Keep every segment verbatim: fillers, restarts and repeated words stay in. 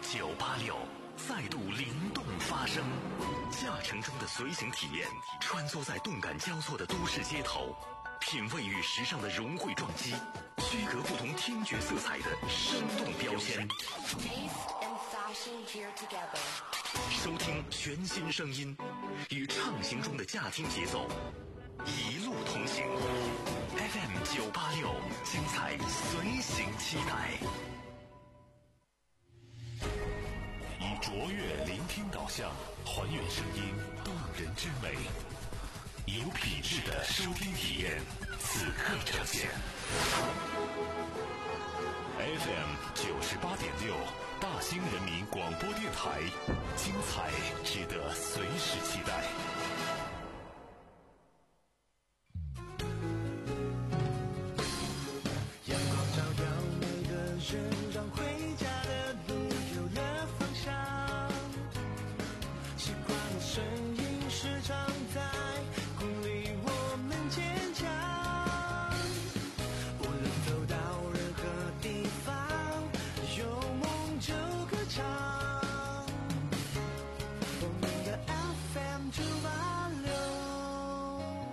九八六再度灵动发声，驾乘中的随行体验，穿梭在动感交错的都市街头，品味与时尚的融汇撞击，区隔不同听觉色彩的生动标签。收听全新声音，与畅行中的驾听节奏，一路同行。F M 九八六，精彩随行期待。以卓越聆听导向，还原声音动人之美，有品质的收听体验，此刻呈现。F M 九十八点六，大兴人民广播电台，精彩值得随时期待。 阳光照耀每个人，让回家的路有了方向。习惯的声音时常在鼓励我们坚强。无论走到任何地方，有梦就歌唱。我们的 F M 九八六。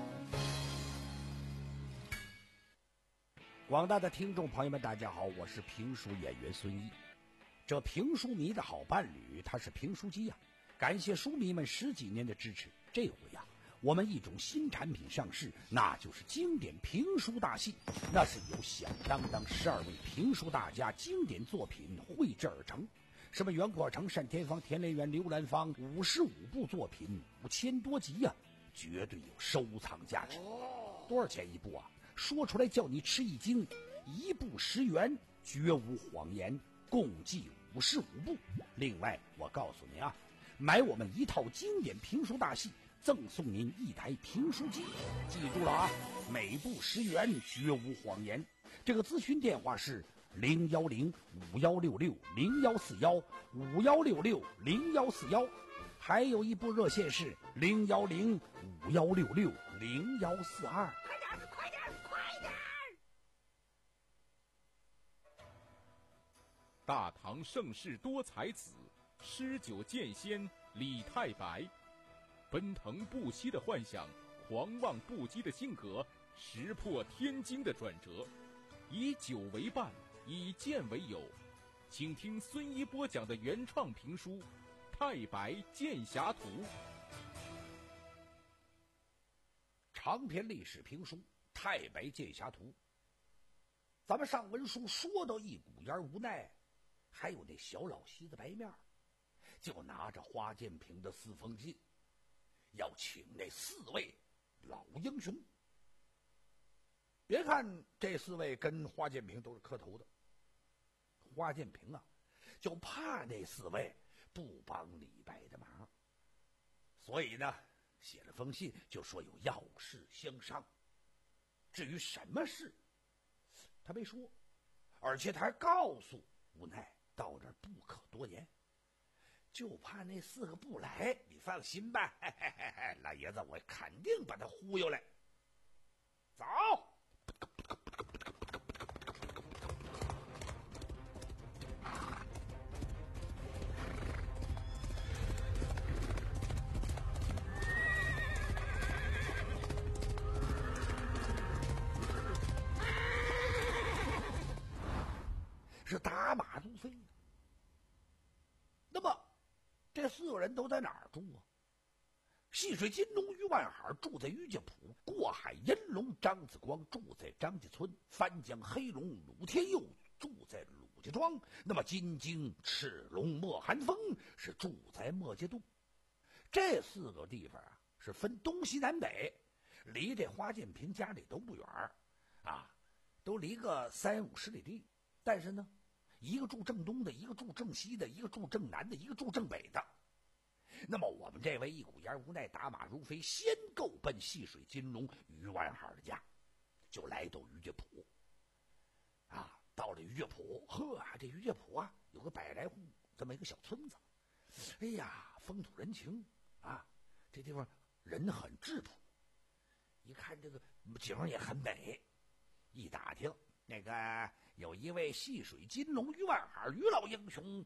广大的听众朋友们，大家好，我是评书演员孙一。这评书迷的好伴侣，他是评书机呀、啊。感谢书迷们十几年的支持。这回呀、啊，我们一种新产品上市，那就是经典评书大戏。那是由响当当十二位评书大家经典作品绘制而成。什么袁阔成、单田芳、田连元、刘兰芳，五十五部作品，五千多集呀、啊，绝对有收藏价值。多少钱一部啊？说出来叫你吃一惊，一部十元，绝无谎言，共计五十五部。另外，我告诉你啊，买我们一套经典评书大戏，赠送您一台评书机。记住了啊，每部十元，绝无谎言。这个咨询电话是零幺零五幺六六零幺四幺五幺六六零幺四幺，还有一部热线是零幺零五幺六六零幺四二。快点，快点，快点！ 大唐盛世多才子，诗酒剑仙李太白，奔腾不息的幻想，狂妄不羁的性格，石破天惊的转折，以酒为伴，以剑为友。请听孙一播讲的原创评书《太白剑侠图》。 长篇历史评书《太白剑侠图》。咱们上文书说到一股烟无奈，还有那小老西子白面，就拿着花建平的四封信，要请那四位老英雄。别看这四位跟花建平都是磕头的，花建平啊，就怕那四位不帮李白的忙，所以呢，写了封信就说有要事相商。至于什么事，他没说，而且他还告诉无奈到这儿不可多言，就怕那四个不来。你放心吧，嘿嘿嘿嘿，老爷子我肯定把他忽悠来。走。是打马如飞。那么这四个人都在哪儿住啊？细水金龙于万海住在于家堡，过海银龙张子光住在张家村，翻江黑龙鲁天佑住在鲁家庄，那么金睛赤龙莫寒风是住在莫家渡。这四个地方啊是分东西南北，离这花建平家里都不远啊，都离个三五十里地。但是呢，一个住正东的，一个住正西的，一个住正南的，一个住正北的。那么我们这位一股烟无奈，打马如飞，先够奔细水金龙于万海的家，就来到于家堡啊。到了于家堡，呵，这于家堡啊有个百来户这么一个小村子。哎呀，风土人情啊，这地方人很质朴，一看这个景也很美。一打听，那个有一位细水金龙于万海于老英雄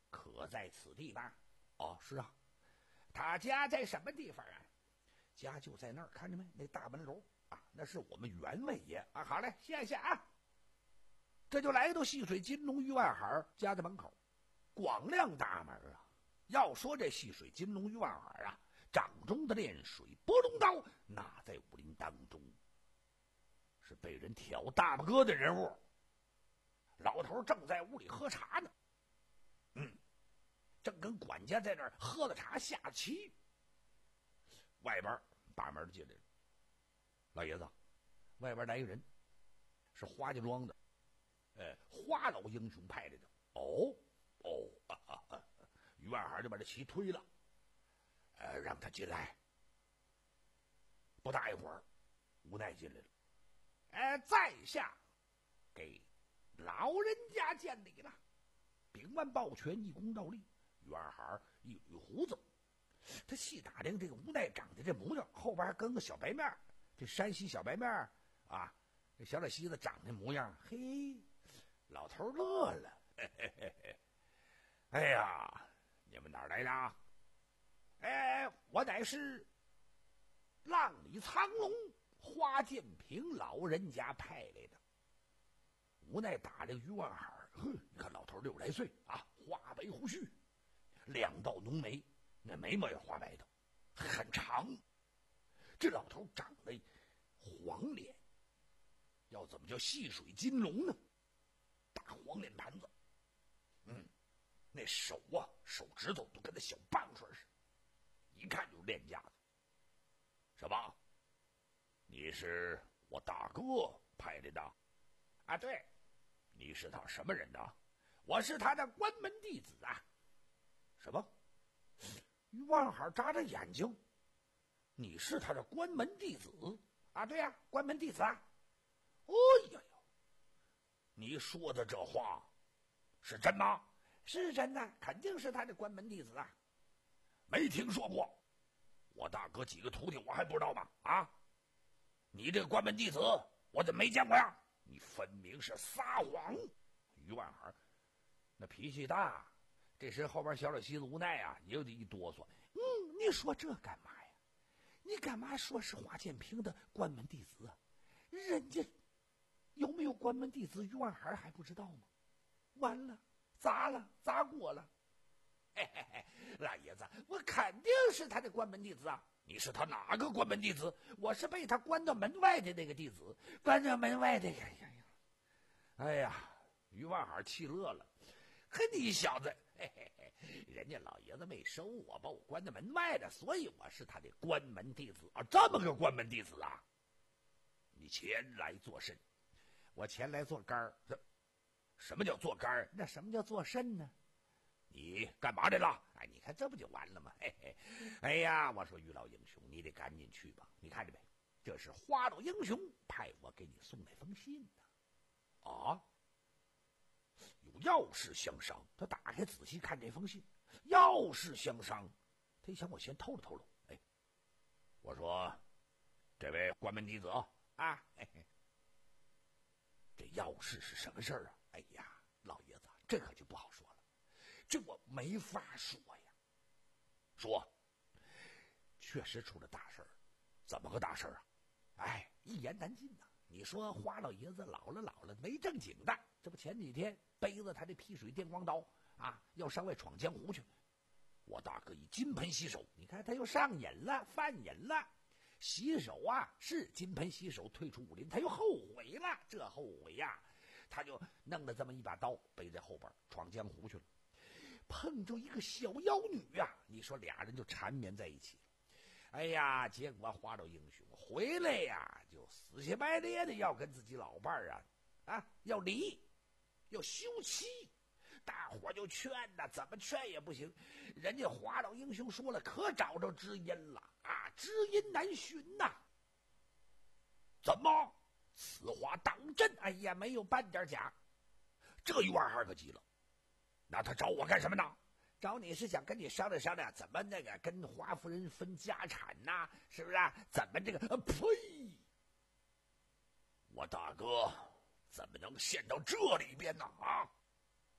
可在此地吧？哦，是啊。他家在什么地方啊？家就在那儿，看见没？那大门楼啊，那是我们员外爷啊。好嘞，谢谢啊。这就来到细水金龙于万海家的门口，广亮大门啊。要说这细水金龙于万海啊，掌中的炼水波龙刀，那在武林当中是被人挑大拇哥的人物。老头正在屋里喝茶呢，嗯，正跟管家在那儿喝了茶下棋。外边把门进来了，老爷子，外边来一个人，是花家庄的，呃，花老英雄派来的。哦哦，啊啊啊！于万海就把这棋推了，呃，让他进来。不大一会儿，无奈进来了，呃，在下给老人家见礼了。秉腕抱拳，一躬倒立。于万海一捋胡子，他细打量这个无奈长的这模样，后边还跟个小白面，这山西小白面啊，这小老西子长的模样，嘿，老头乐了，嘿嘿嘿嘿，哎呀，你们哪儿来的啊？哎，我乃是浪里苍龙花建平老人家派来的。无奈打这个于万海，哼，你看老头六十来岁啊，花白胡须，两道浓眉，那眉毛也花白的，很长。这老头长得黄脸，要怎么叫细水金龙呢？大黄脸盘子，嗯，那手啊，手指头都跟那小棒槌似的，一看就练家子。什么？你是我大哥派来的？啊，对。你是他什么人呢？我是他的关门弟子啊。什么？于万海眨着眼睛，你是他的关门弟子啊？对呀、啊，关门弟子啊。哎呀呀，你说的这话是真吗？是真的，肯定是他的关门弟子啊。没听说过，我大哥几个徒弟我还不知道吗？啊，你这个关门弟子我怎么没见过呀？你分明是撒谎！于万海那脾气大，这时后边小老西子无奈啊，也有点一哆嗦。嗯，你说这干嘛呀？你干嘛说是华建平的关门弟子啊？人家有没有关门弟子，于万海还不知道吗？完了，砸了，砸过了！嘿嘿嘿，老爷子，我肯定是他的关门弟子啊！你是他哪个关门弟子？我是被他关到门外的那个弟子，关到门外的。哎呀呀，哎呀，于万海气乐了。可你小子，嘿嘿嘿，人家老爷子没收我，把我关到门外的，所以我是他的关门弟子啊！这么个关门弟子啊！你前来做甚？我前来做杆儿。什么叫做杆儿？那什么叫做甚呢？你干嘛来了？哎，你看这不就完了吗？嘿嘿，哎呀，我说于老英雄，你得赶紧去吧。你看着没？这是花老英雄派我给你送那封信呢。啊，有要事相商。他打开仔细看这封信，要事相商。他一想，我先透露透露。哎，我说，这位关门弟子啊，嘿嘿，这要事是什么事儿啊？哎呀，老爷子，这可就不好说了。这我没法说呀。说，确实出了大事儿。怎么个大事儿啊？哎，一言难尽呐、啊。你说花老爷子老了老了没正经的，这不前几天背着他这劈水电光刀啊，要上外闯江湖去。我大哥以金盆洗手，你看他又上瘾了，犯瘾了。洗手啊，是金盆洗手退出武林，他又后悔了。这后悔呀、啊，他就弄了这么一把刀背在后边闯江湖去了。碰着一个小妖女呀、啊，你说俩人就缠绵在一起了。哎呀，结果花老英雄回来呀，就死乞白咧的要跟自己老伴儿啊啊要离，要休妻。大伙就劝呐，怎么劝也不行。人家花老英雄说了，可找着知音了啊，知音难寻呐。怎么？此话当真？哎呀，没有半点假。这于万海可急了。那他找我干什么呢？找你是想跟你商量商量，怎么那个跟花夫人分家产呐、啊？是不是、啊？怎么这个？呃，呸！我大哥怎么能陷到这里边呢？啊，有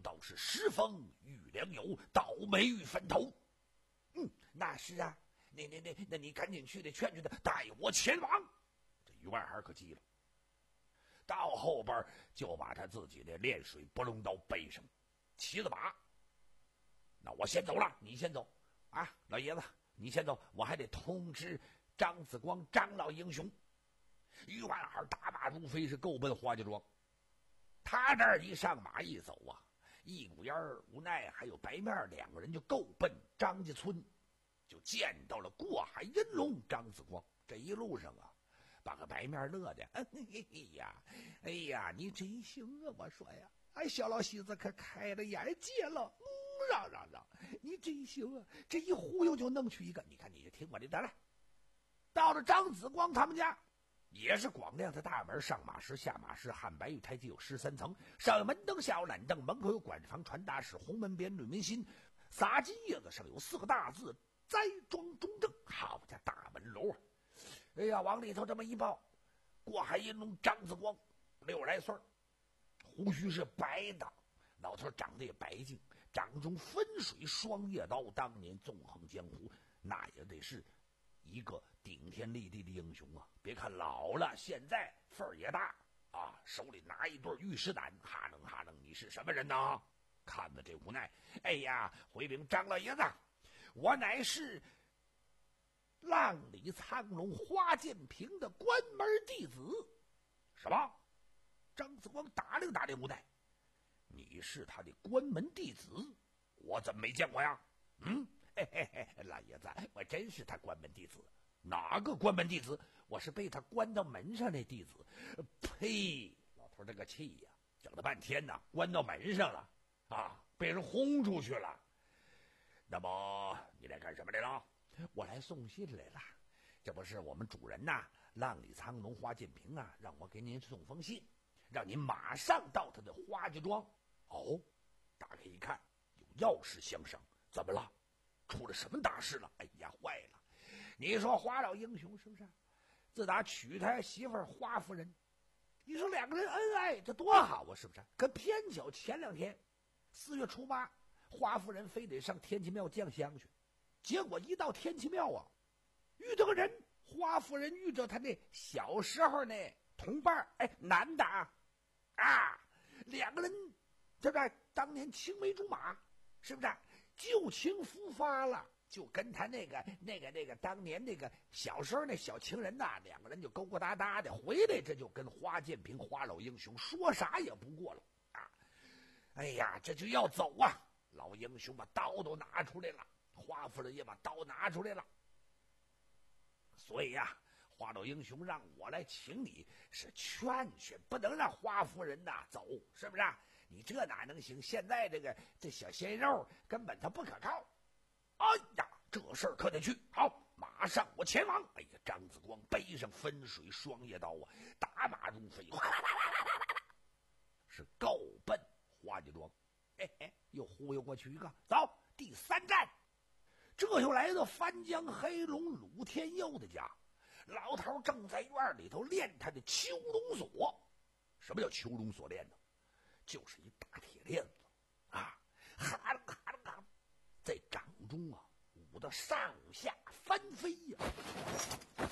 道是时风遇良友，倒霉遇坟头。嗯，那是啊，那那那那你赶紧去得劝劝他，带我前往。这于万孩可急了，到后边就把他自己的炼水不龙刀背上，骑着马。那我先走了，你先走啊，老爷子，你先走，我还得通知张子光张老英雄。于万孩打马如飞，是够奔花家庄。他这儿一上马一走啊，一股烟儿无奈还有白面，两个人就够奔张家村，就见到了过海银龙张子光。这一路上啊，把个白面乐的，哎呀，哎呀，你真行啊！我说呀，哎，小老西子可开了眼界了，嗯，让让让，你真行啊！这一忽悠就弄去一个，你看你就听我的得了。到了张子光他们家，也是光亮的大门，上马时下马时，汉白玉台阶有十三层，上有门灯，下有懒凳，门口有管房传达室，红门边论民心，撒金叶子上有四个大字：栽庄中正。好家大门楼啊！哎呀，往里头这么一抱，过海银龙张子光六十来岁，胡须是白的，老头长得也白净，掌中分水双叶刀，当年纵横江湖，那也得是一个顶天立地的英雄啊！别看老了，现在份儿也大啊，手里拿一对玉石胆，哈楞哈楞，你是什么人呢？看的这无奈，哎呀，回禀张老爷子，我乃是浪里苍龙花剑平的关门弟子。什么？张子光打量打量无奈，你是他的关门弟子？我怎么没见过呀？嗯，嘿嘿嘿，老爷子，我真是他关门弟子。哪个关门弟子？我是被他关到门上的弟子。呸！老头这个气呀，整了半天呢，关到门上了啊，被人轰出去了。那么你来干什么来了？我来送信来了。这不是我们主人呐，浪里苍龙花剑平啊，让我给您送封信，让您马上到他的花家庄。哦，打开一看，有要事相商。怎么了？出了什么大事了？哎呀，坏了！你说花老英雄是不是？自打娶他媳妇儿花夫人，你说两个人恩爱，这多好啊，是不是？可偏巧前两天四月初八，花夫人非得上天齐庙降香去，结果一到天齐庙啊，遇到个人，花夫人遇着他那小时候呢同伴，哎，男的啊，啊，两个人对不对？当年青梅竹马，是不是？旧情复发了，就跟他那个那个那个当年那个小时候那小情人呐，两个人就勾勾搭搭的回来，这就跟花剑平花老英雄说啥也不过了啊！哎呀，这就要走啊！老英雄把刀都拿出来了，花夫人也把刀拿出来了，所以呀、啊，花老英雄让我来请你，是劝劝，不能让花夫人呐走，是不是？你这哪能行？现在这个这小鲜肉根本他不可靠。哎呀，这事儿可得去。好，马上我前往。哎呀，张子光背上分水双叶刀啊，打马如飞，哗啦啦啦啦啦啦，是够奔花家庄。嘿嘿，又忽悠过去一个，走，第三站。这又来到翻江黑龙鲁天佑的家，老头正在院里头练他的秋龙锁。什么叫秋龙锁练呢？就是一大铁链子啊，哈啦哈啦哈啦，在掌中啊舞得上下翻飞呀、啊。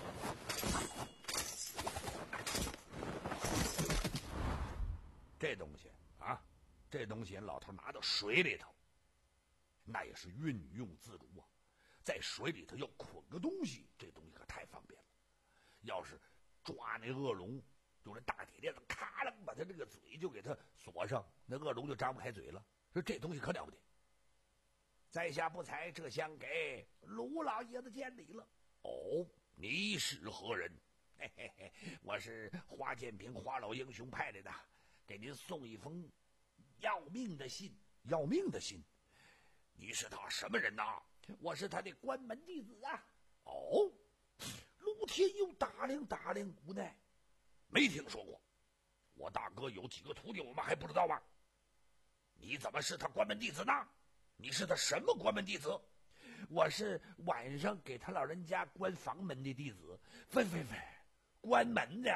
这东西啊，这东西老头拿到水里头，那也是运用自如啊。在水里头要捆个东西，这东西可太方便了。要是抓那恶龙，用这大铁链子咔楞把他这个嘴就给他锁上，那恶龙就张不开嘴了。说这东西可了不得。在下不才，这厢给卢老爷子见礼了。哦，你是何人？嘿嘿嘿，我是花剑平花老英雄派来的，给您送一封要命的信。要命的信？你是他什么人呐？我是他的关门弟子啊。哦，陆天佑打量打量，无奈没听说过。我大哥有几个徒弟，我们还不知道吗？你怎么是他关门弟子呢？你是他什么关门弟子？我是晚上给他老人家关房门的弟子。喂喂喂，关门的啊！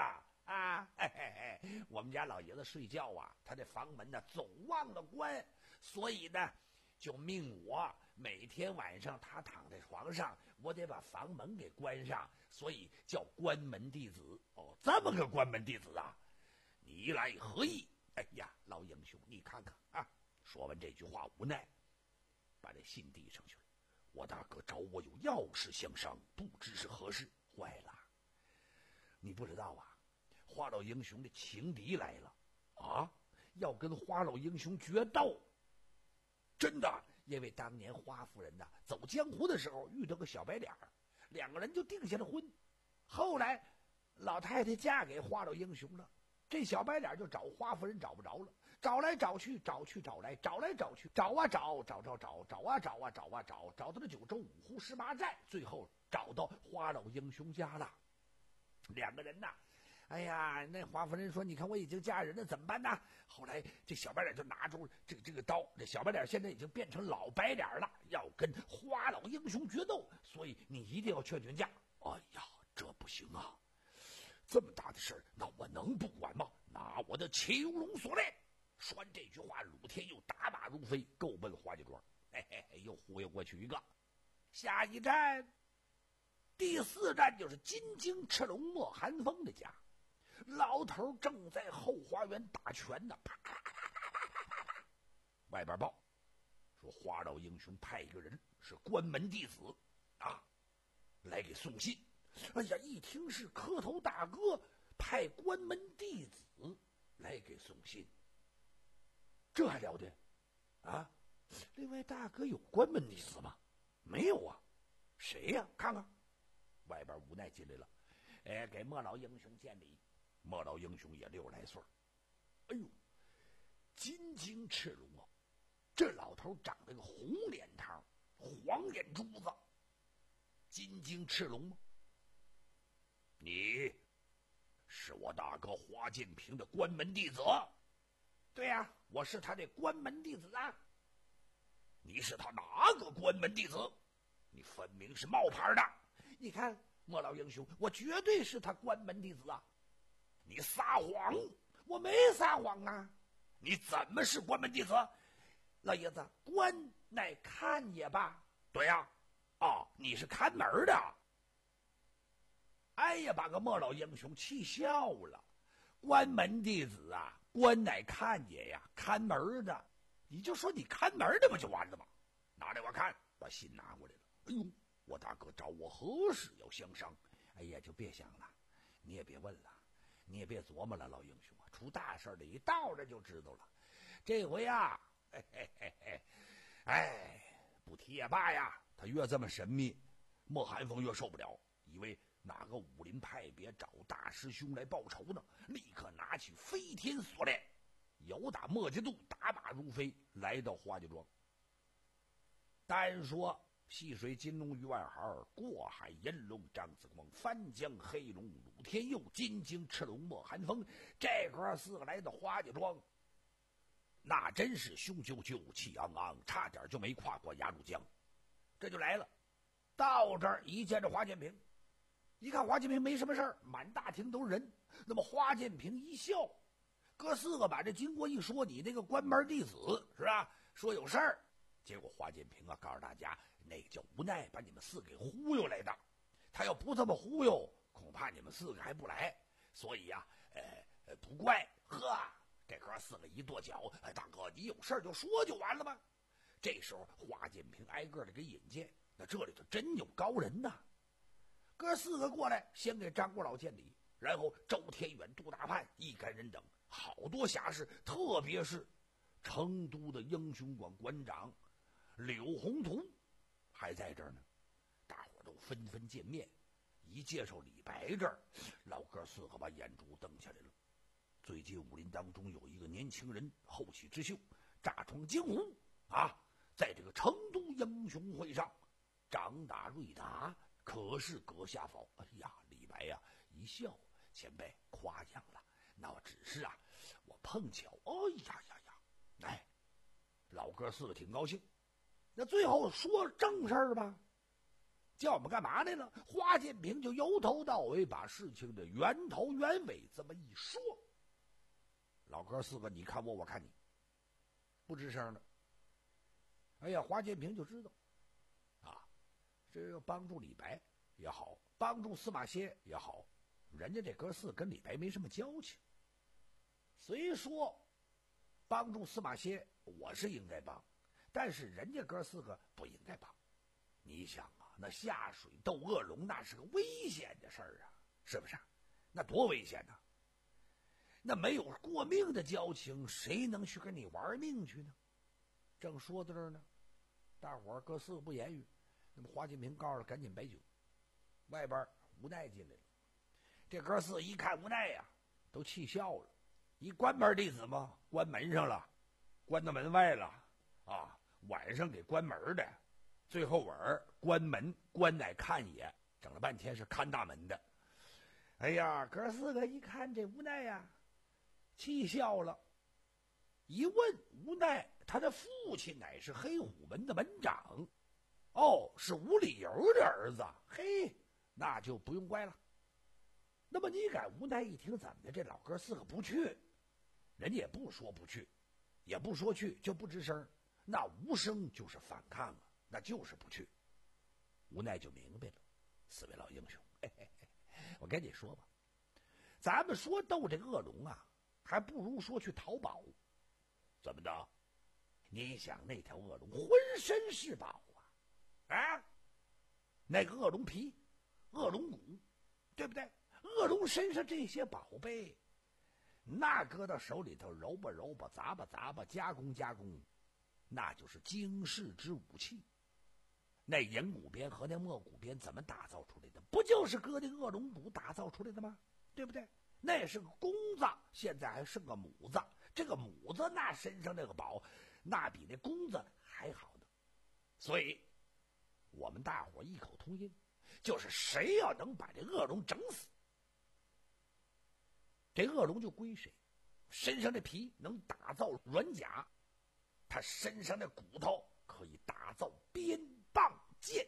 啊，嘿嘿嘿，我们家老爷子睡觉啊，他这房门呢总忘了关，所以呢就命我每天晚上他躺在床上，我得把房门给关上，所以叫关门弟子。哦，这么个关门弟子啊，你来何意？哎呀，老英雄，你看看啊！说完这句话，无奈把这信递上去了。我大哥找我有要事相商，不知是何事。坏了，你不知道啊，花老英雄的情敌来了啊，要跟花老英雄决斗。真的，因为当年花夫人呐走江湖的时候遇到个小白脸儿，两个人就定下了婚。后来老太太嫁给花老英雄了，这小白脸就找花夫人找不着了，找来找去，找去找来，找来找去，找啊找，找找找，找啊找啊找啊找，找到了九州五湖十八寨，最后找到花老英雄家了。两个人呐，哎呀，那花夫人说：“你看我已经嫁人了，怎么办呢？”后来这小白脸就拿出这个这个刀，这小白脸现在已经变成老白脸了，要跟花老英雄决斗，所以你一定要劝劝架。哎呀，这不行啊！这么大的事儿，那我能不管吗？拿我的七游龙锁链！说完这句话，鲁天又打马如飞，够奔花家庄。嘿嘿嘿，又忽悠过去一个。下一站，第四站就是金睛赤龙莫寒风的家。老头正在后花园打拳呢，啪啪啪啪啪啪啪啪。外边报说花老英雄派一个人是关门弟子啊，来给送信。哎呀，一听是磕头大哥派关门弟子来给送信，这还了得啊！另外，大哥有关门弟子吗？没有啊，谁呀、啊？看看，外边无奈进来了，哎，给莫老英雄见礼。莫老英雄也六十来岁，哎呦，金睛赤龙啊！这老头长得个红脸汤，黄眼珠子，金睛赤龙吗？你是我大哥花建平的关门弟子？对呀、啊，我是他的关门弟子啊。你是他哪个关门弟子？你分明是冒牌的。你看，莫老英雄，我绝对是他关门弟子啊。你撒谎！我没撒谎啊！你怎么是关门弟子？老爷子，关乃看也罢。对呀、啊，哦，你是看门的。哎呀，把个莫老英雄气笑了。关门弟子啊，关乃看也呀，看门的。你就说你看门的不就完了吗？拿来我看，把信拿过来了。哎呦，我大哥找我何事要相商？哎呀，就别想了，你也别问了。你也别琢磨了，老英雄啊，出大事了，一到这就知道了。这回啊，嘿嘿嘿嘿，哎，不提也罢呀。他越这么神秘，莫寒风越受不了，以为哪个武林派别找大师兄来报仇呢？立刻拿起飞天锁链，由打墨家渡打马如飞，来到花家庄。单说细水金龙鱼外孩，过海银龙张子光，翻江黑龙鲁天佑，金睛赤龙莫寒风。这哥四个来到花家庄，那真是雄赳赳气昂昂，差点就没跨过鸭绿江。这就来了，到这儿一见着花建平，一看花建平没什么事儿，满大厅都是人。那么花建平一笑，哥四个把这经过一说，你那个关门弟子是吧？说有事儿。结果花建平啊，告诉大家，那个叫无奈把你们四个给忽悠来的。他要不这么忽悠，恐怕你们四个还不来。所以呀、啊，呃，不怪。呵，这哥四个一跺脚，哎，大哥，你有事就说就完了吧。这时候花建平挨个的给引荐，那这里头真有高人呐。哥四个过来，先给张国老见礼，然后周天远、杜大盼一干人等好多侠士，特别是成都的英雄馆馆长柳宏图还在这儿呢，大伙都纷纷见面。一介绍李白这儿，老哥四个把眼珠瞪下来了。最近武林当中有一个年轻人后起之秀，炸闯江湖啊，在这个成都英雄会上掌打瑞达，可是阁下否？哎呀，李白呀、啊、一笑，前辈夸奖了，那我只是啊，我碰巧，哎呀呀呀，哎，老哥四个挺高兴。那最后说正事儿吧， 叫我们干嘛来了？华建平就由头到尾把事情的源头原委这么一说。老哥四个你看我我看你，不吱声的。哎呀，华建平就知道啊，这个帮助李白也好，帮助司马迁也好，人家这哥四跟李白没什么交情。虽说帮助司马迁我是应该帮，但是人家哥四个不应该帮。你想啊，那下水斗恶龙那是个危险的事儿啊，是不是？那多危险呢、啊？那没有过命的交情，谁能去跟你玩命去呢？正说到这儿呢，大伙儿哥四个不言语。那么华建平告诉赶紧摆酒，外边无奈进来了。这哥四一看无奈呀、啊，都气笑了。一关门弟子嘛，关门上了，关到门外了啊！晚上给关门的，最后尾儿关门，关乃看也，整了半天是看大门的。哎呀，哥四个一看这无奈呀、啊，气笑了。一问无奈，他的父亲乃是黑虎门的门长，哦，是吴理由的儿子。嘿，那就不用怪了。那么你敢无奈一听怎么的，这老哥四个不去，人家也不说不去，也不说去，就不吱声，那无声就是反抗啊，那就是不去。无奈就明白了，四位老英雄，嘿嘿嘿，我跟你说吧，咱们说斗这个恶龙啊，还不如说去淘宝。怎么的？你想那条恶龙浑身是宝啊，啊，那个恶龙皮、恶龙骨，对不对？恶龙身上这些宝贝，那搁到手里头揉吧揉吧，砸吧砸吧，加工加工，那就是惊世之武器。那银骨鞭和那墨骨鞭怎么打造出来的？不就是搁那恶龙骨打造出来的吗？对不对？那也是个公子，现在还是个母子。这个母子那身上那个宝，那比那公子还好呢。所以，我们大伙异口同音，就是谁要能把这恶龙整死，这恶龙就归谁。身上的皮能打造软甲，他身上的骨头可以打造鞭棒剑。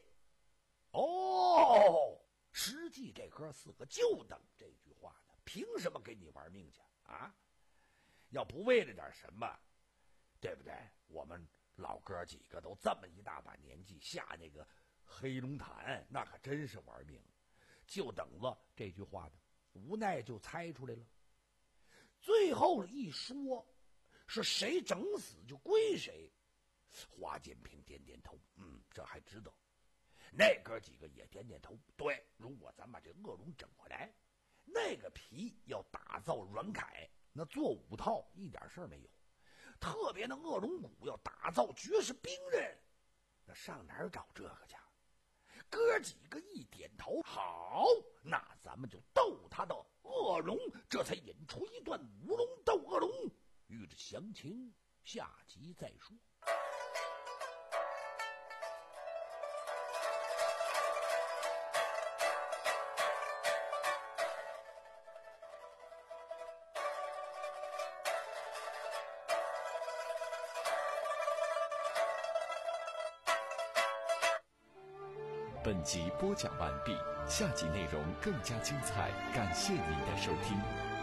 哦，实际这哥四个就等这句话呢，凭什么给你玩命去啊？要不为了点什么，对不对？我们老哥几个都这么一大把年纪，下那个黑龙潭那可真是玩命，就等了这句话呢，无奈就猜出来了。最后一说是谁整死就归谁。华建平点点头，嗯，这还知道。那哥几个也点点头，对，如果咱把这恶龙整回来，那个皮要打造软铠，那做五套一点事儿没有。特别那恶龙骨要打造绝世兵刃，那上哪儿找这个去？哥几个一点头，好，那咱们就斗他的恶龙，这才引出一段舞龙斗恶龙。欲知详情，下集再说。 本集播讲完毕，下集内容更加精彩，感谢您的收听。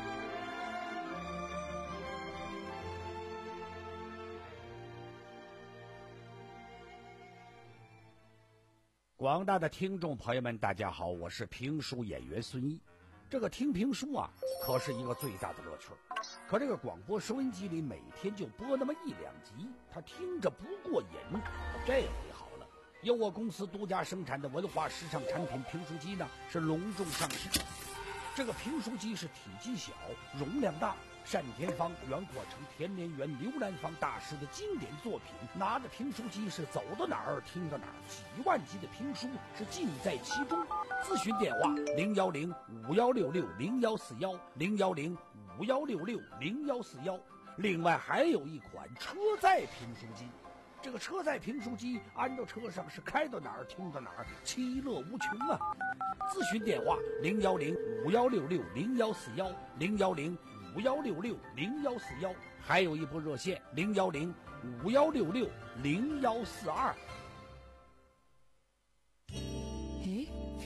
广大的听众朋友们，大家好，我是评书演员孙一。这个听评书啊，可是一个最大的乐趣。可这个广播收音机里每天就播那么一两集，他听着不过瘾。这回好了，由我公司独家生产的文化时尚产品评书机呢，是隆重上市。这个评书机是体积小，容量大，单田芳、袁阔成、田连元、刘兰芳大师的经典作品。拿着评书机是走到哪儿听到哪儿，几万集的评书是尽在其中。咨询电话零幺零五幺六六零幺四幺零幺零五幺六六零幺四幺。另外还有一款车载评书机。这个车载评书机安到车上是开到哪儿听到哪儿，其乐无穷啊！咨询电话零幺零五幺六六零幺四幺零幺零五幺六六零幺四幺，还有一部热线零幺零五幺六六零幺四二。 一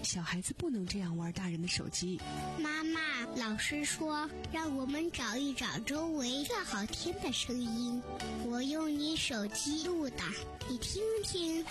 小孩子不能这样玩大人的手机。 妈妈，老师说让我们找一找周围最好听的声音，我用你手机录的，你听听。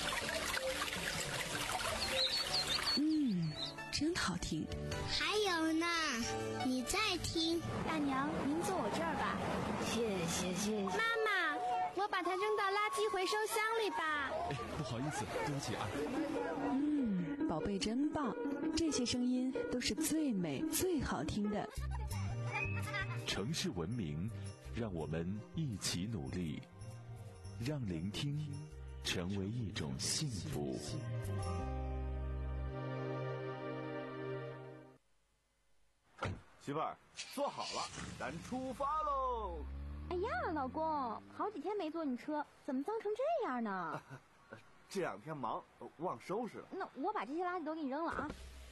嗯，真好听。 还有呢，你再听。 大娘，您坐我这儿吧。 谢谢谢谢。 妈妈，我把它扔到垃圾回收箱里吧。 哎，不好意思，对不起啊。 嗯，宝贝真棒，这些声音都是最美最好听的。 城市文明，让我们一起努力，让聆听成为一种幸福。 媳妇儿，坐好了，咱出发喽！ 哎呀，老公，好几天没坐你车，怎么脏成这样呢？ 这两天忙，忘收拾了。 那我把这些垃圾都给你扔了啊！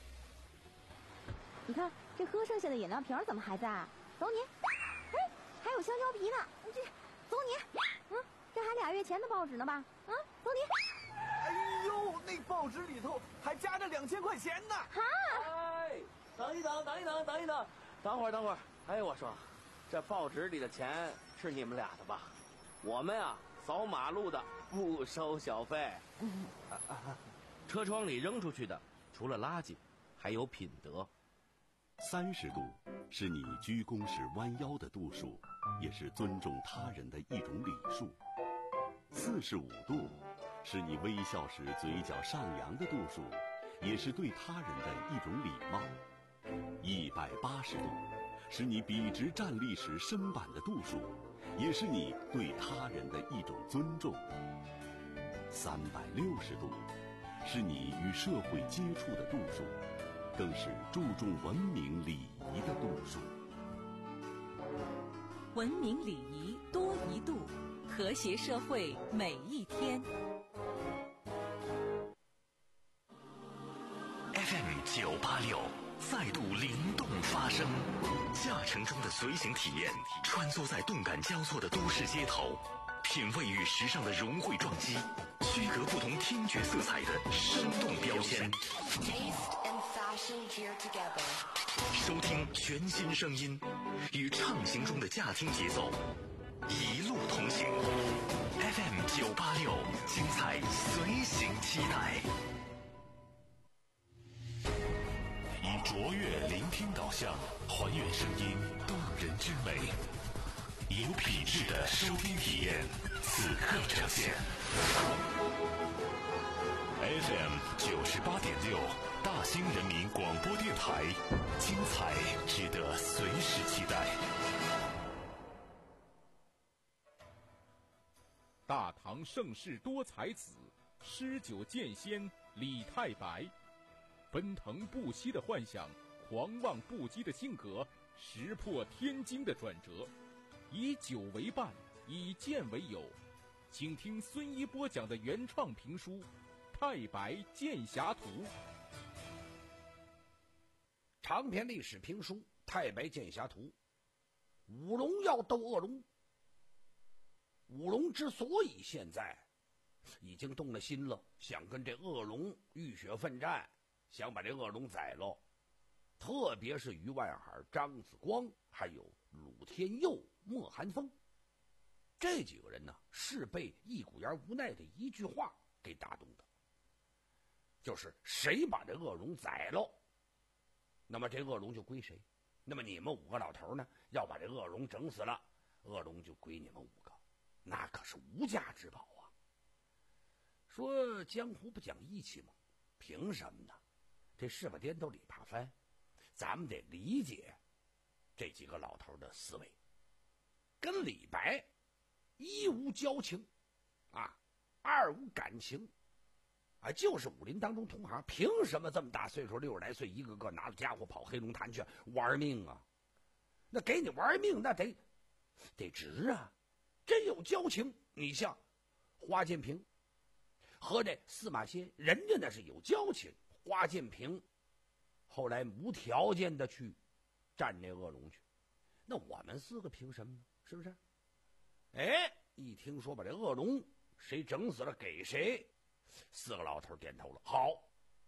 你看，这喝剩下的饮料瓶怎么还在？走你！哎，还有香蕉皮呢，你这，走你！嗯，这还俩月前的报纸呢吧？啊，走你！ 哎呦，那报纸里头还夹着两千块钱呢！ 哈！ 哎，等一等，等一等，等一等，等会儿，等会儿。哎，我说，这报纸里的钱是你们俩的吧？我们啊，扫马路的不收小费。嗯啊啊、车窗里扔出去的，除了垃圾，还有品德。 三十度是你鞠躬时弯腰的度数，也是尊重他人的一种礼数。四十五度是你微笑时嘴角上扬的度数，也是对他人的一种礼貌。一百八十度是你笔直站立时身板的度数，也是你对他人的一种尊重。三百六十度是你与社会接触的度数，更是注重文明礼仪的度数。 文明礼仪多一度，和谐社会每一天。 F M 九八六再度灵动发声，驾乘中的随行体验，穿梭在动感交错的都市街头，品味与时尚的融汇撞击，区隔不同听觉色彩的生动标签。收听全新声音，与畅行中的驾听节奏，一路同行。F M 九八六，精彩随行期待。以卓越聆听导向，还原声音动人之美，有品质的收听体验，此刻呈现。F M 九十八点六，大兴人民广播电台，精彩值得随时期待。 大唐盛世多才子，诗酒剑仙李太白。奔腾不息的幻想，狂妄不羁的性格，石破天惊的转折，以酒为伴，以剑为友。请听孙一播讲的原创评书《太白剑侠图》。 长篇历史评书《太白剑侠图》。五龙要斗恶龙，五龙之所以现在已经动了心了，想跟这恶龙浴血奋战，想把这恶龙宰了，特别是于万海、张子光还有鲁天佑、莫寒风这几个人呢，是被一股烟无奈的一句话给打动的，就是谁把这恶龙宰了，那么这恶龙就归谁。那么你们五个老头呢，要把这恶龙整死了，恶龙就归你们五个，那可是无价之宝啊。说江湖不讲义气吗？凭什么呢？这事不颠倒理怕翻，咱们得理解这几个老头的思维。跟李白一无交情啊，二无感情啊，就是武林当中同行，凭什么这么大岁数六十来岁一个个拿着家伙跑黑龙潭去玩命啊？那给你玩命那得得值啊。真有交情，你像花建平和这司马迁，人家那是有交情。花建平后来无条件的去战那恶龙去，那我们四个凭什么呢？是不是？哎，一听说把这恶龙谁整死了给谁，四个老头点头了。好，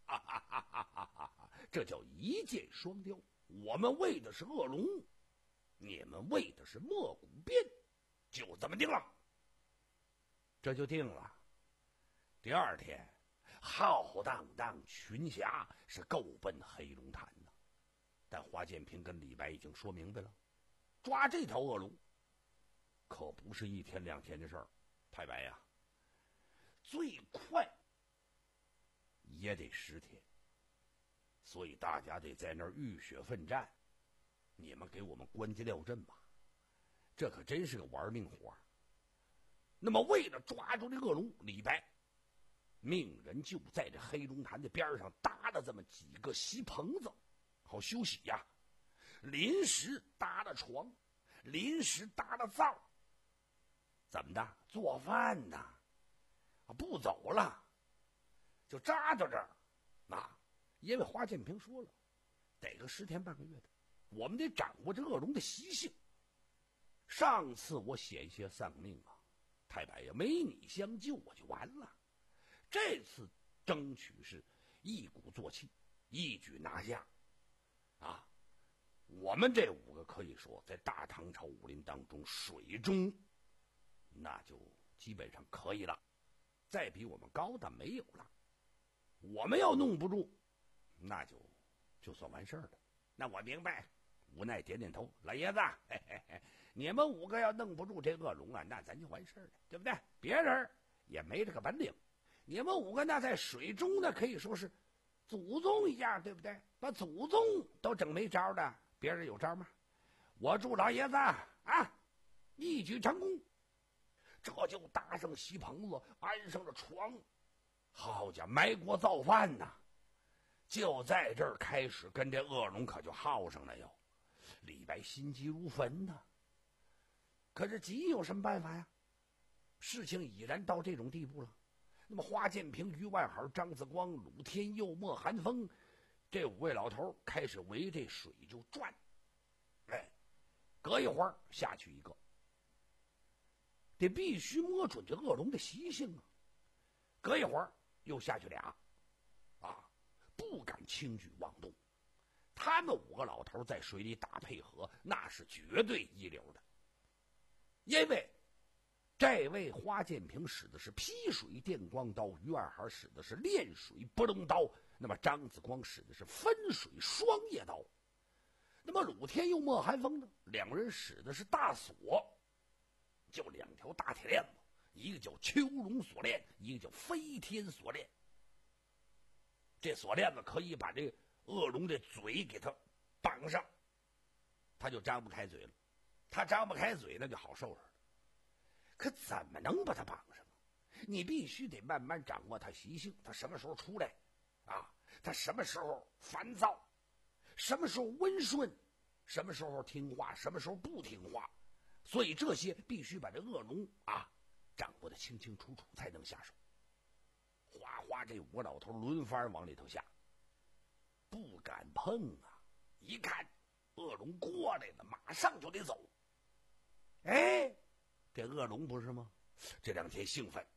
哈哈哈哈哈哈！这叫一箭双雕。我们为的是恶龙，你们为的是莫古鞭，就这么定了。这就定了。第二天，浩荡荡群侠是够奔黑龙潭的，但华建平跟李白已经说明白了，抓这条恶龙可不是一天两天的事儿。太白呀，最快也得十天，所以大家得在那儿浴血奋战。你们给我们关机料阵吧，这可真是个玩命活。那么为了抓住这恶龙，李白命人就在这黑龙潭的边上搭了这么几个席棚子，好休息呀。临时搭了床，临时搭了灶，怎么的？做饭呢？不走了，就扎到这儿。啊，因为华建平说了，得个十天半个月的，我们得掌握这恶龙的习性。上次我险些丧命啊，太白呀，没你相救我就完了。这次争取是一鼓作气，一举拿下。啊，我们这五个可以说在大唐朝武林当中水中，那就基本上可以了，再比我们高的没有了。我们要弄不住，那就就算完事儿了。那我明白，无奈点点头。老爷子，嘿嘿嘿，你们五个要弄不住这恶龙啊，那咱就完事儿了，对不对？别人也没这个本领。你们五个那在水中呢，可以说是祖宗一样，对不对？把祖宗都整没招的，别人有招吗？我祝老爷子啊，一举成功。这就搭上席棚子，安上了床，好家伙，埋锅造饭呐！就在这儿开始跟这恶龙可就耗上了哟。李白心急如焚呐，可是急有什么办法呀？事情已然到这种地步了。那么华建平、于万海、张子光、鲁天佑、莫寒风这五位老头开始围这水就转，哎，隔一会儿下去一个，得必须摸准这恶龙的习性啊。隔一会儿又下去俩，啊，不敢轻举妄动。他们五个老头在水里打配合，那是绝对一流的。因为这位花建平使的是劈水电光刀，于二海使的是炼水拨龙刀，那么张子光使的是分水双叶刀。那么鲁天佑、莫寒风呢，两人使的是大锁，就两条大铁链子，一个叫秋龙锁链，一个叫飞天锁链。这锁链子可以把这恶龙的嘴给它绑上，他就张不开嘴了。他张不开嘴，那就好受着了。可怎么能把它绑上？你必须得慢慢掌握它习性，它什么时候出来啊？它什么时候烦躁？什么时候温顺？什么时候听话？什么时候不听话？所以这些必须把这恶龙啊掌握得清清楚楚，才能下手。哗哗，这五个老头轮番往里头下，不敢碰啊！一看恶龙过来了，马上就得走。哎，这恶龙不是吗？这两天兴奋，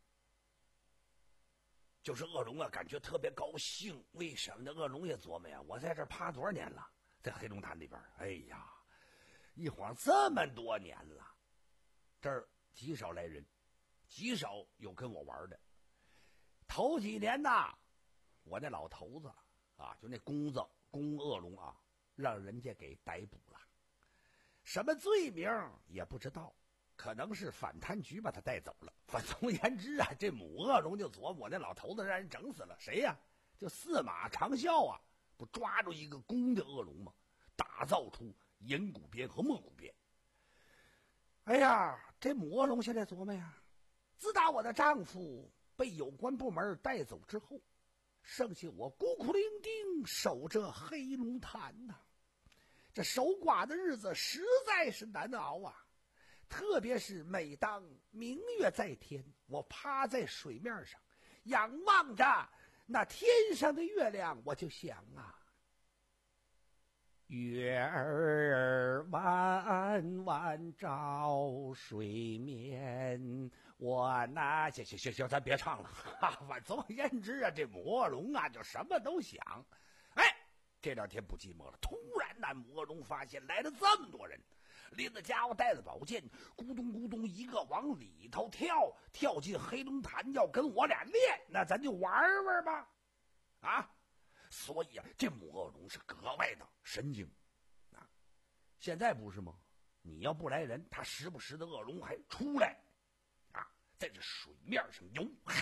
就是恶龙啊，感觉特别高兴。为什么呢？恶龙也琢磨呀，我在这趴多少年了，在黑龙潭里边，哎呀，一晃这么多年了，这儿极少来人，极少有跟我玩的。头几年呐，我那老头子啊，就那公子公恶龙啊，让人家给逮捕了，什么罪名也不知道，可能是反贪局把他带走了。反总言之啊，这母恶龙就琢磨我那老头子让人整死了。谁呀？就司马长啸啊，不抓住一个公的恶龙吗？打造出银骨鞭和莫骨鞭。哎呀，这母恶龙现在琢磨呀，自打我的丈夫被有关部门带走之后，剩下我孤苦伶仃守着黑龙潭呐、啊，这守寡的日子实在是难熬啊！特别是每当明月在天，我趴在水面上，仰望着那天上的月亮，我就想啊， 月儿弯弯照水面，我那行行行行，咱别唱了。哈哈，总而言之啊，这母恶龙啊，就什么都想。哎，这两天不寂寞了，突然那母恶龙发现来了这么多人，拎着家伙带着宝剑，咕咚咕咚一个往里头跳，跳进黑龙潭，要跟我俩练，那咱就玩玩吧。啊！所以啊，这母恶龙是格外的神经啊！现在不是吗？你要不来人，他时不时的恶龙还出来啊，在这水面上游，哈，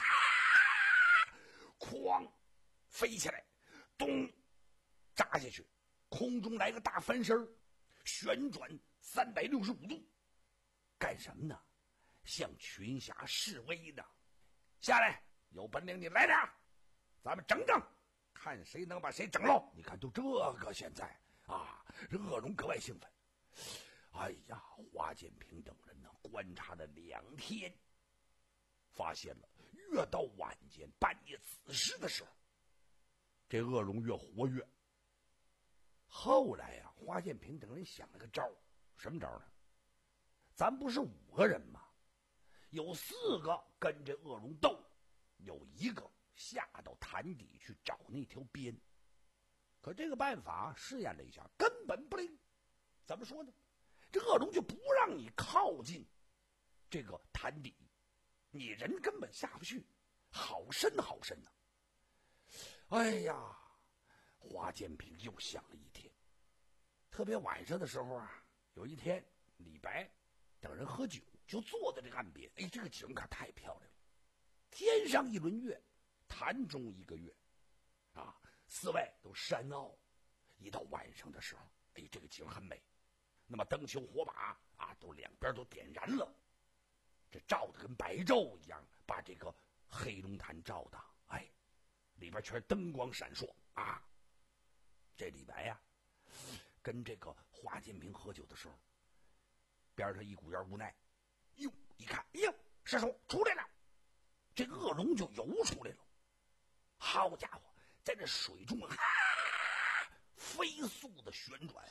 哐，飞起来，咚，扎下去，空中来个大翻身，旋转三百六十五度，干什么呢？向群侠示威呢！下来，有本领你来点，咱们整整。看谁能把谁整喽！你看，就这个现在啊，这恶龙格外兴奋。哎呀，华建平等人呢，观察了两天，发现了越到晚间半夜子时的时候，这恶龙越活跃。后来呀、啊，华建平等人想了个招，什么招呢？咱不是五个人吗？有四个跟这恶龙斗，有一个下到潭底去找那条鞭，可这个办法试验了一下，根本不灵。怎么说呢？这恶龙就不让你靠近这个潭底，你人根本下不去，好深好深呐、啊！哎呀，华建平又想了一天。特别晚上的时候啊，有一天李白等人喝酒，就坐在这个岸边。哎，这个景可太漂亮了，天上一轮月，潭中一个月，啊，四外都山坳。一到晚上的时候，哎，这个景很美。那么灯球火把啊，都两边都点燃了，这照的跟白昼一样，把这个黑龙潭照的，哎，里边全灯光闪烁啊。这李白呀、啊，跟这个华建平喝酒的时候，边上一股烟无奈，哟，一看，哎呦，师叔出来了，这恶龙就游出来了。好家伙，在这水中啊，飞速的旋转，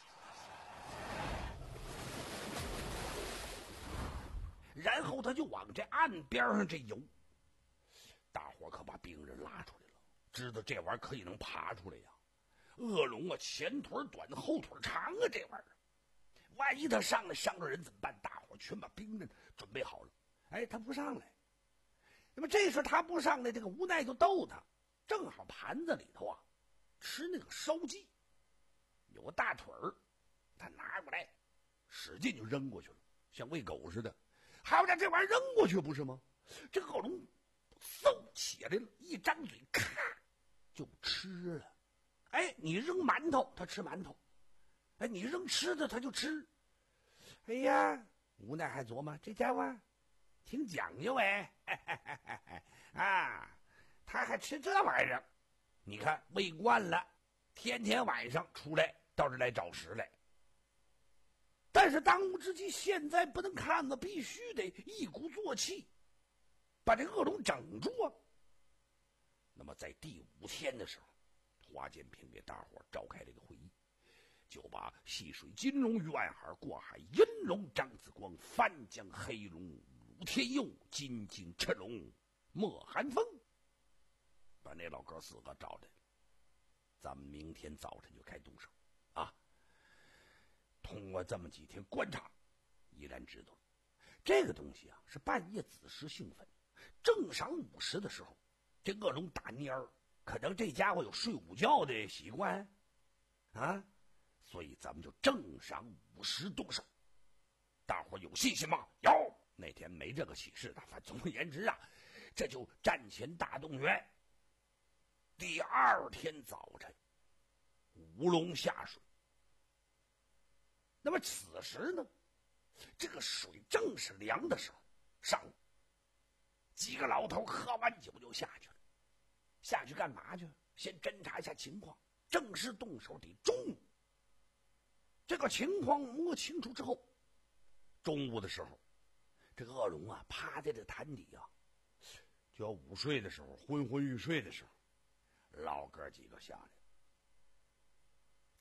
然后他就往这岸边上这游。大伙可把兵人拉出来了，知道这玩意儿可以能爬出来呀。恶龙啊，前腿短后腿长啊，这玩意儿，万一他上来伤着人怎么办？大伙全把兵人准备好了。哎，他不上来，那么这时候他不上来，这个无奈就逗他。正好盘子里头啊，吃那个烧鸡，有个大腿儿，他拿过来，使劲就扔过去了，像喂狗似的。还要把这玩意儿扔过去不是吗？这个恶龙嗖起来了，一张嘴，咔就吃了。哎，你扔馒头，他吃馒头；哎，你扔吃的，他就吃。哎呀，无奈还琢磨这家伙挺讲究哎，嘿嘿嘿嘿嘿啊。他还吃这玩意儿，你看喂惯了，天天晚上出来到这来找食来。但是当务之急，现在不能看了，必须得一鼓作气，把这恶龙整住啊。那么在第五天的时候，华建平给大伙召开了一个会议，就把戏水金龙于万海，过海银龙张子光，翻江黑龙鲁天佑，金睛赤龙莫寒风，把那老哥四个找来了。咱们明天早晨就开动手啊！通过这么几天观察，依然知道这个东西啊是半夜子时兴奋，正晌午时的时候，这恶龙打蔫儿，可能这家伙有睡午觉的习惯啊，所以咱们就正晌午时动手。大伙有信心吗？有。那天没这个启示的，反正总而言之啊，这就战前大动员。第二天早晨，五龙下水。那么此时呢，这个水正是凉的时候，上午几个老头喝完酒就下去了。下去干嘛去？先侦查一下情况，正式动手得中午。这个情况摸清楚之后，中午的时候，这个恶龙啊趴在这潭底啊，就要午睡的时候，昏昏欲睡的时候，老哥几个下来，就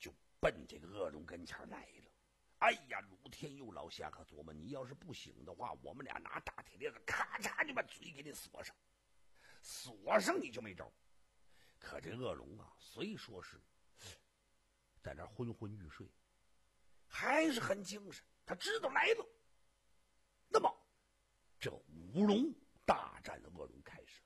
奔这个恶龙跟前来了。哎呀，鲁天佑老侠可琢磨，你要是不醒的话，我们俩拿大铁链子咔嚓就把嘴给你锁上，锁上你就没招。可这恶龙啊，虽说是在那昏昏欲睡，还是很精神，他知道来了。那么这五龙大战的恶龙开始。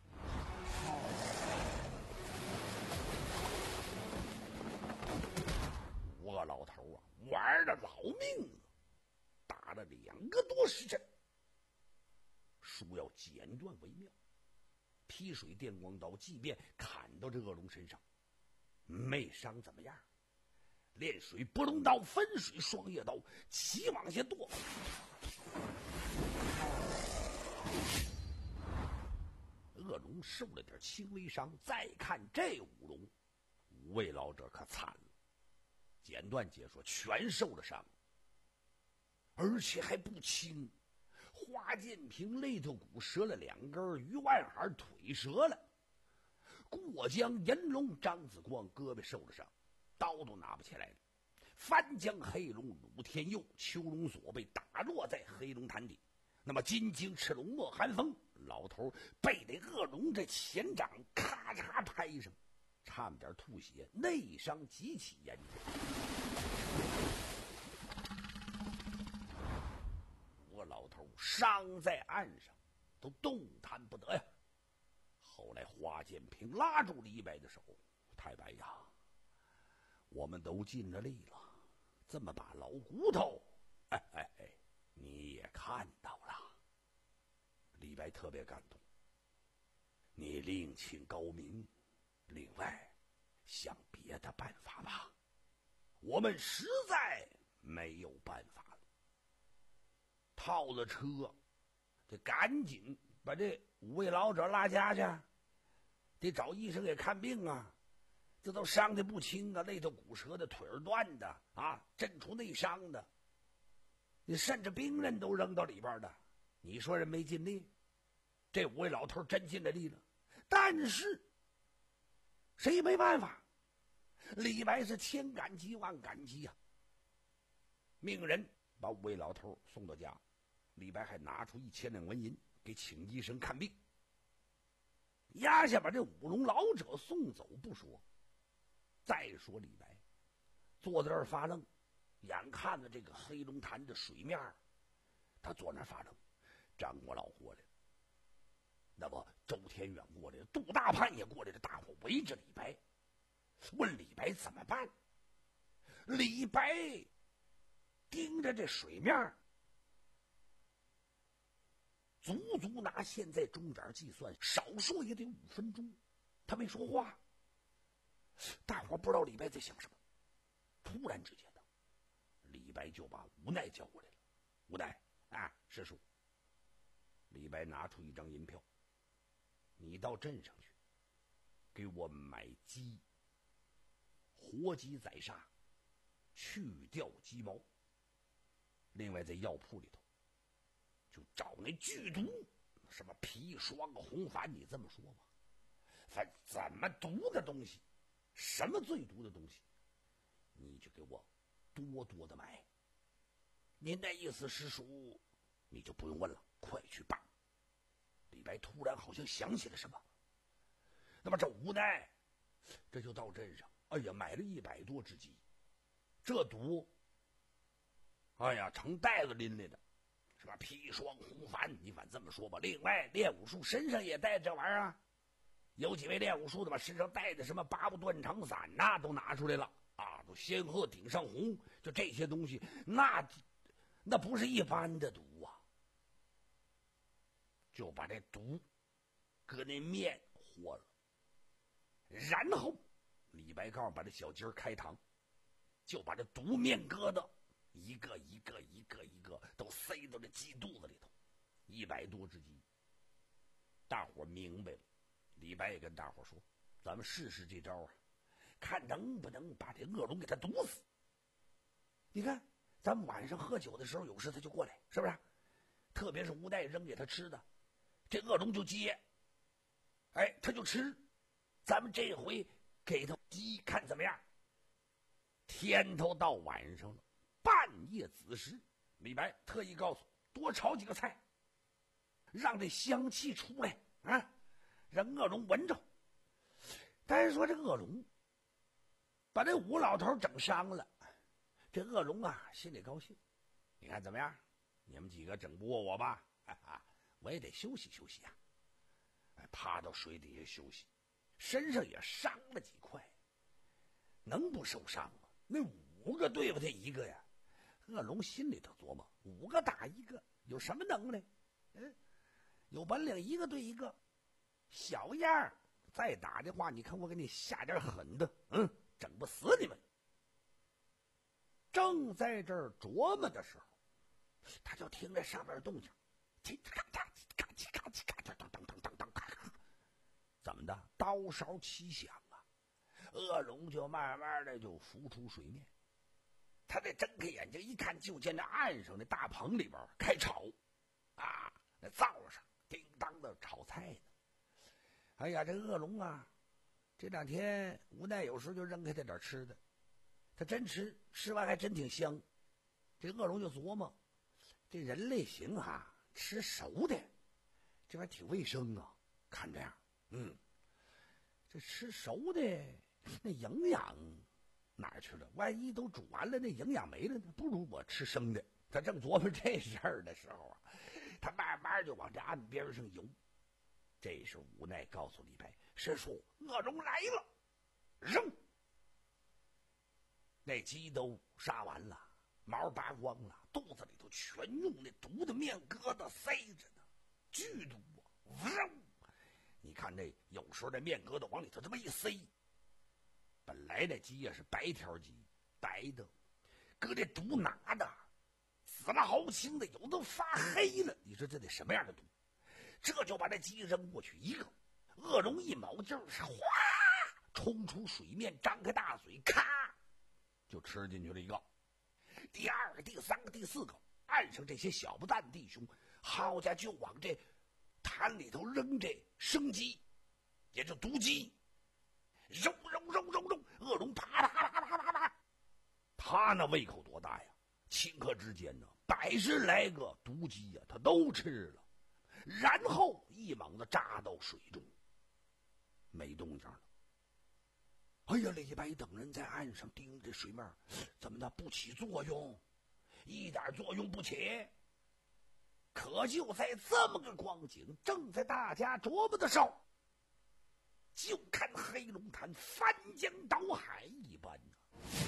五个老头啊，玩的老命了，打了两个多时辰，书要剪断为妙。劈水电光刀即便砍到这恶龙身上，没伤怎么样。炼水波龙刀、分水双叶刀齐往下剁，恶龙受了点轻微伤。再看这五龙，五位老者可惨了。简短解说，全受了伤，而且还不轻。花建平肋头骨折了两根，于万海腿折了，过江银龙张子光胳膊受了伤，刀都拿不起来了。翻江黑龙鲁天佑、邱龙锁被打落在黑龙潭底。那么金睛赤龙莫寒风老头被那恶龙这前掌咔嚓拍上，差点吐血，内伤极其严重。我老头伤在岸上，都动弹不得呀。后来花建平拉住李白的手：“太白呀，我们都尽了力了，这么把老骨头，哎哎哎，你也看到了。”李白特别感动，你另请高明，另外想别的办法吧，我们实在没有办法了。套了车，得赶紧把这五位老者拉家去，得找医生给看病啊。这都伤的不轻啊，肋头骨折的，腿儿断的啊，震出内伤的，你甚至病人都扔到里边的。你说人没尽力？这五位老头真尽了力了，但是谁也没办法。李白是千感激万感激啊，命人把五位老头送到家。李白还拿出一千两纹银给请医生看病。压下把这五龙老者送走不说，再说李白坐在这儿发愣，眼看着这个黑龙潭的水面，他坐那儿发愣。张国老过来了，那么周天远过来了，杜大盼也过来了，大伙围着李白，问李白怎么办。李白盯着这水面，足足拿现在钟点计算，少说也得五分钟，他没说话。大伙不知道李白在想什么。突然之间的，李白就把无奈叫过来了。无奈啊，师叔。李白拿出一张银票，你到镇上去，给我买鸡，活鸡宰杀，去掉鸡毛。另外在药铺里头就找那剧毒，什么砒霜、红矾，你这么说吧，反怎么毒的东西，什么最毒的东西，你就给我多多的买。您的意思，师叔，你就不用问了，快去办。李白突然好像想起了什么，那么这无奈，这就到镇上，哎呀，买了一百多只鸡，这毒，哎呀，成袋子拎来的，是吧？砒霜、红矾，你反这么说吧。另外，练武术身上也带这玩意儿啊，有几位练武术的把身上带的什么八部断肠散呐、啊，都拿出来了啊，都仙鹤顶上红，就这些东西，那那不是一般的毒啊。就把这毒搁那面和了，然后李白告诉把这小鸡儿开膛，就把这毒面疙瘩一个一个一个一个都塞到这鸡肚子里头，一百多只鸡。大伙明白了，李白也跟大伙说，咱们试试这招啊，看能不能把这恶龙给他毒死。你看咱们晚上喝酒的时候，有时他就过来，是不是？特别是吴代扔给他吃的，这恶龙就接，哎，他就吃。咱们这回给他鸡看怎么样？ 天头到晚上了，半夜子时，李白特意告诉多炒几个菜，让这香气出来啊，让恶龙闻着。但是说这恶龙把这吴老头整伤了，这恶龙啊心里高兴，你看怎么样？你们几个整不过我吧？哎啊，我也得休息休息啊！哎，趴到水底下休息，身上也伤了几块，能不受伤吗？那五个对付他一个呀！恶龙心里头琢磨：五个打一个，有什么能耐？嗯，有本领一个对一个，小样儿。再打的话，你看我给你下点狠的，嗯，整不死你们。正在这儿琢磨的时候，他就听着上面动静，咔嚓咔嚓咔嚓咔嚓当当当当当咔咔，怎么的？刀勺齐响啊！恶龙就慢慢的就浮出水面。他这睁开眼睛一看，就见那岸上的大棚里边开炒，啊，那灶上叮当的炒菜呢。哎呀，这恶龙啊，这两天无奈有时就扔开他点吃的，他真吃，吃完还真挺香。这恶龙就琢磨，这人类行啊，吃熟的，这玩意儿挺卫生啊。看这样，嗯，这吃熟的那营养哪儿去了？万一都煮完了，那营养没了呢？不如我吃生的。他正琢磨这事儿的时候啊，他慢慢就往这岸边上游。这时无奈告诉李白：“师叔，恶龙来了！”扔，那鸡都杀完了，毛拔光了，肚子里头全用那毒的面疙瘩塞着呢，剧毒啊！扔，你看那有时候那面疙瘩往里头这么一塞，本来那鸡呀是白条鸡，白的，搁这毒拿的，紫了好青的，有的发黑了。你说这得什么样的毒？这就把这鸡扔过去一个，恶龙一卯劲儿，哗，冲出水面，张开大嘴，咔，就吃进去了一个。第二个、第三个、第四个，岸上这些小不蛋弟兄，好家伙就往这潭里头扔这生鸡，也就毒鸡，揉揉揉揉揉，恶龙啪啪啪啪啪啪，他那胃口多大呀！顷刻之间呢，百十来个毒鸡呀，他都吃了。然后一猛子扎到水中，没动静了。哎呀，李白等人在岸上盯着水面，怎么的不起作用？一点作用不起。可就在这么个光景，正在大家琢磨的时候，就看黑龙潭翻江倒海一般啊！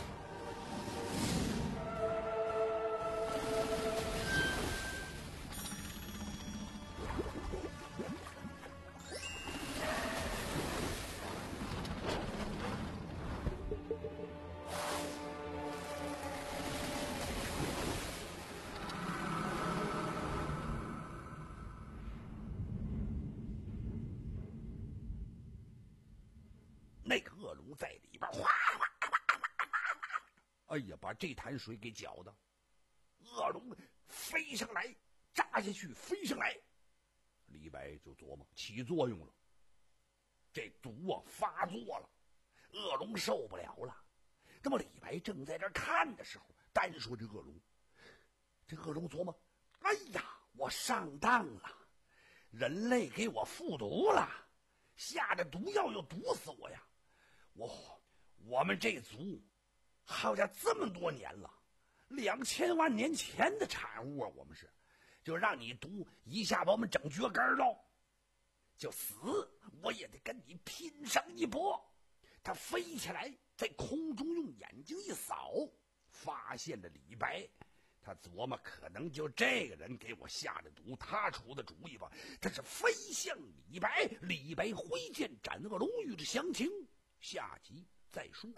那个恶龙在里边哗哗哗哗哗，哎呀，把这潭水给搅的，恶龙飞上来，扎下去，飞上来。李白就琢磨起作用了，这毒啊发作了，恶龙受不了了。那么李白正在这看的时候，单说这恶龙，这恶龙琢磨：哎呀，我上当了，人类给我复毒了，下的毒药又毒死我呀！我我们这族好家伙这么多年了，两千万年前的产物啊，我们是就让你毒一下把我们整绝根喽，就死我也得跟你拼上一搏。他飞起来，在空中用眼睛一扫，发现了李白。他琢磨可能就这个人给我下的毒，他出的主意吧。他是飞向李白，李白挥剑斩恶龙，与之详情下集再说。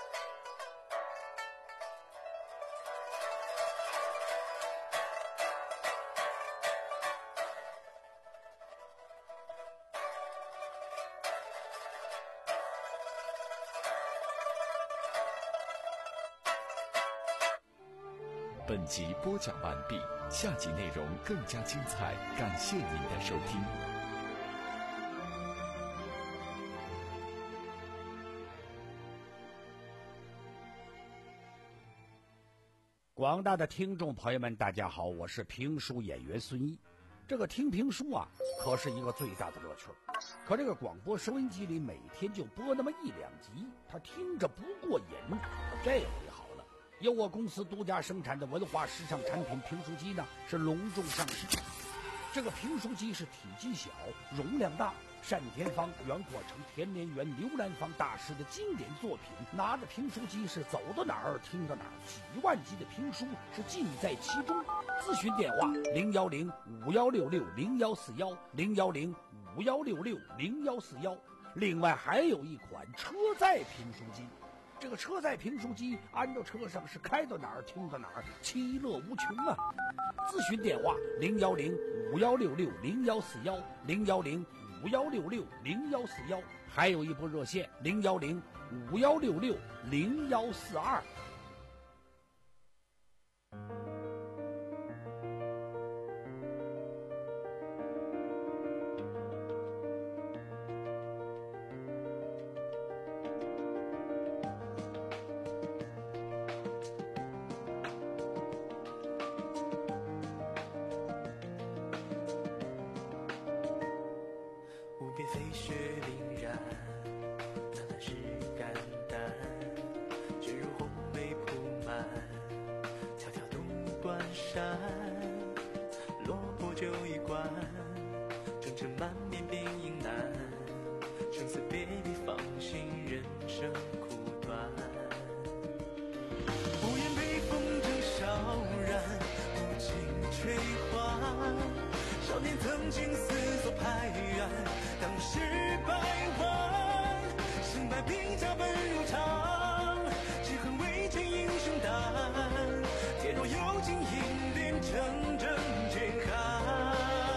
本集播讲完毕，下集内容更加精彩，感谢您的收听。 广大的听众朋友们，大家好，我是评书演员孙一。这个听评书啊，可是一个最大的乐趣。可这个广播收音机里每天就播那么一两集，他听着不过瘾。这回好了，由我公司独家生产的文化时尚产品评书机呢，是隆重上市。这个评书机是体积小，容量大。单田芳、袁阔成、田连元、刘兰芳大师的经典作品，拿着评书机是走到哪儿听到哪儿，几万集的评书是尽在其中。咨询电话零幺零五幺六六零幺四幺零幺零五幺六六零幺四幺。另外还有一款车载评书机，这个车载评书机安到车上是开到哪儿听到哪儿，其乐无穷啊！咨询电话零幺零五幺六六零幺四幺零幺零五幺六六零幺四幺，还有一部热线零幺零五幺六六零幺四二。 无边飞雪凛然，那般是肝胆，卷入红梅铺满，迢迢东端山，落魄酒一罐，征尘满面鬓影难，生死别离放心，人生苦短。无言被风筝烧燃，无情吹换，少年曾经四座拍案，当时百万，胜败评价本如常，只恨未见英雄胆，天若有情引领铮铮坚悍。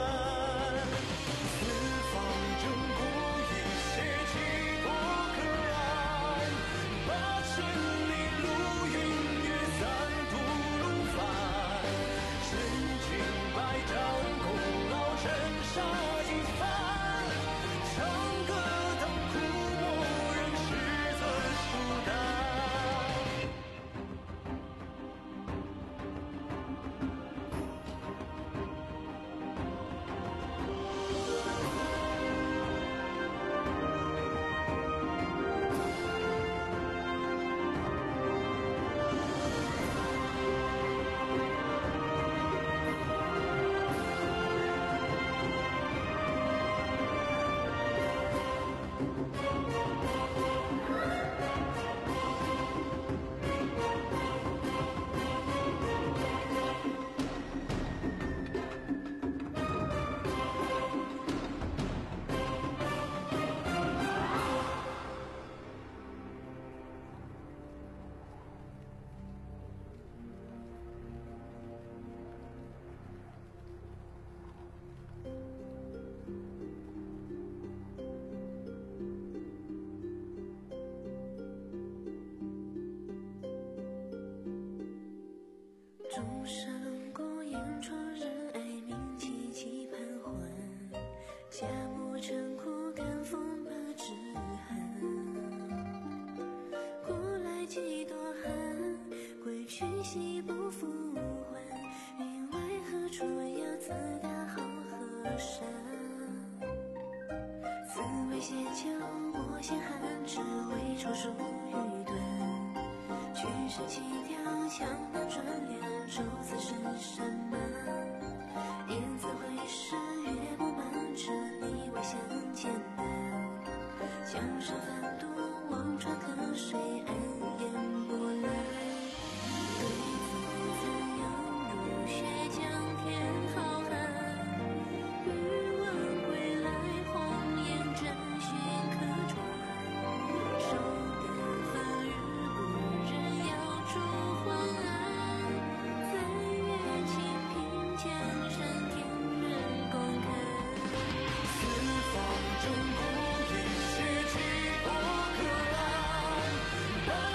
四方征古一血气不可安，八千里路云越三途路返，身经百战功劳尘沙一番，唱歌当苦默让世子舒胆。 众生过眼窗人爱命凄凄盘桓，家母成苦甘风把之寒。过来几多寒，归去兮不复还。云外何处有自大好河山？此为邪教我先寒，只为抽书欲断。去世弃掉强难转两周自是山满，燕子会是月不满，这里未相见难。江山翻渡忘川河水，安烟波澜。对子曾犹如血浆天浩瀚，欲望归来红颜战寻客船。守得风雨不忍要逐黄安，在月清平江山天人共看。 四方征古一血气不可安，八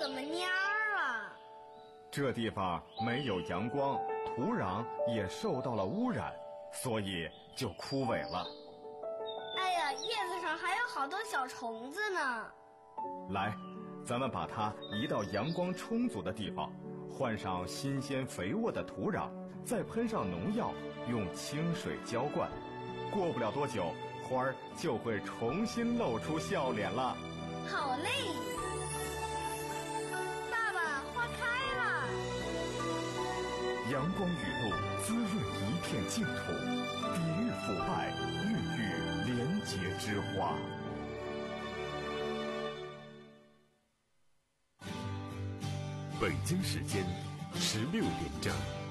怎么蔫儿了？ 这地方没有阳光，土壤也受到了污染，所以就枯萎了。 哎呀，叶子上还有好多小虫子呢。 来，咱们把它移到阳光充足的地方，换上新鲜肥沃的土壤，再喷上农药，用清水浇灌。过不了多久，花儿就会重新露出笑脸了。 好嘞！爸爸，花开了！ 阳光雨露滋润一片净土，抵御腐败，孕育廉洁之花。 北京时间十六点整。